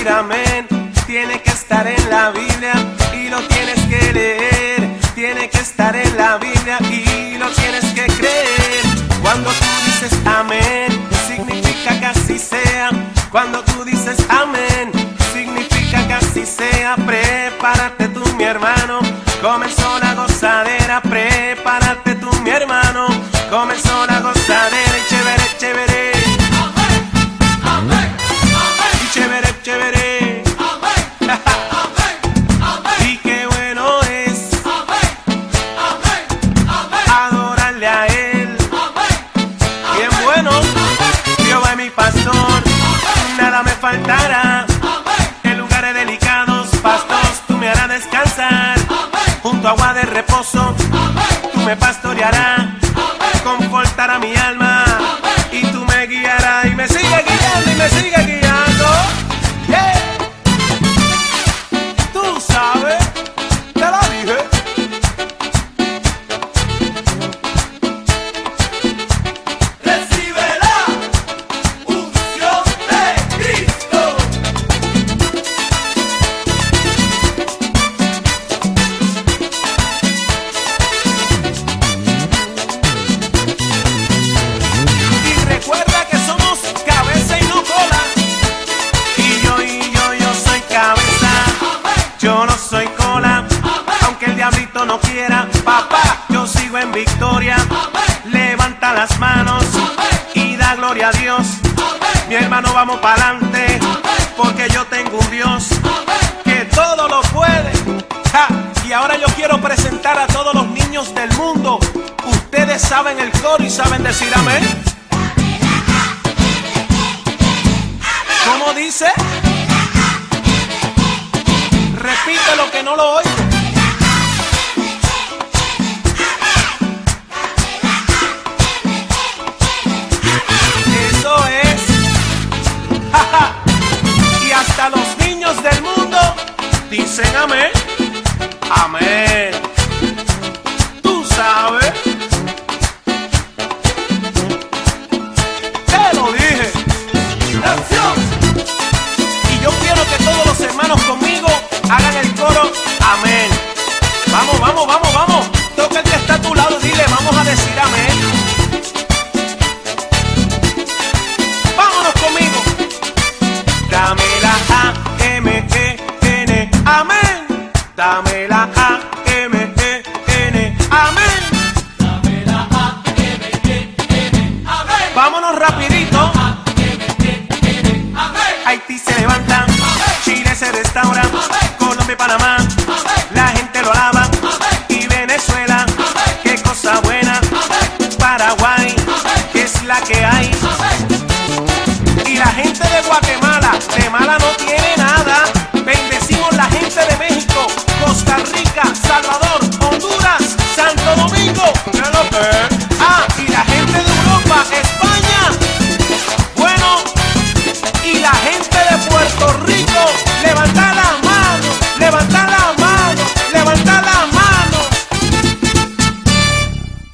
decir amén. Tiene que estar en la Biblia y lo tienes que leer. Tiene que estar en la Biblia y lo tienes que creer. Cuando tú dices amén, significa que así sea. Cuando tú dices amén, significa que así sea. Prepárate tú, mi hermano, comenzó la gozadera. Prepárate tú, mi hermano, comenzó la gozadera. Y chévere, chévere. Amén, amén. Y chévere, chévere. Amén, amén. Y qué bueno es adorarle a Él. Bien bueno. Jehová es mi pastor, nada me faltará. En lugares delicados, pastor, tú me harás descansar. Junto a agua de reposo, tú me pastorearás. Confortará mi alma y tú me guiarás. Y me sigue guiando y me sigue guiando. Yeah. Tú sabes, te lo dije. Recibe la unción de Cristo. Y recuerda que somos cabeza y no cola. Y yo soy cabeza. Yo no soy cola. Aunque el diablito no quiera, papá, yo sigo en victoria. Levanta las manos y da gloria a Dios. Mi hermano, vamos para adelante, porque yo tengo un Dios que todo lo puede. Ja. Y ahora yo quiero presentar a todos los niños del mundo. Ustedes saben el coro y saben decir amén. ¿Cómo dice? Repite lo que no lo oigo. Eso es. Ja, ja. Y hasta los niños del mundo dicen amén. Amén. Tú sabes. Te lo dije. Nación. Y yo quiero que todos los hermanos conmigo hagan el coro. Amén. Vamos, vamos, vamos, vamos. Toca el que está a tu lado y dile, vamos a decir amén. Vámonos conmigo. Dame la A-M-E-N. Amén. Dame la A-M-E-N. Amén. Dame la A-M-E-N. Amén. Vámonos rapidito. A-M-E-N. Amén. Haití se levanta, Chile se restaura, Colombia y Panamá, la gente lo alaba, y Venezuela, qué cosa buena, Paraguay, que es la que hay, y la gente de Guatemala, de mala no tiene nada. Bendecimos la gente de México, Costa Rica, Salvador, Honduras, Santo Domingo. ¿Qué lo que?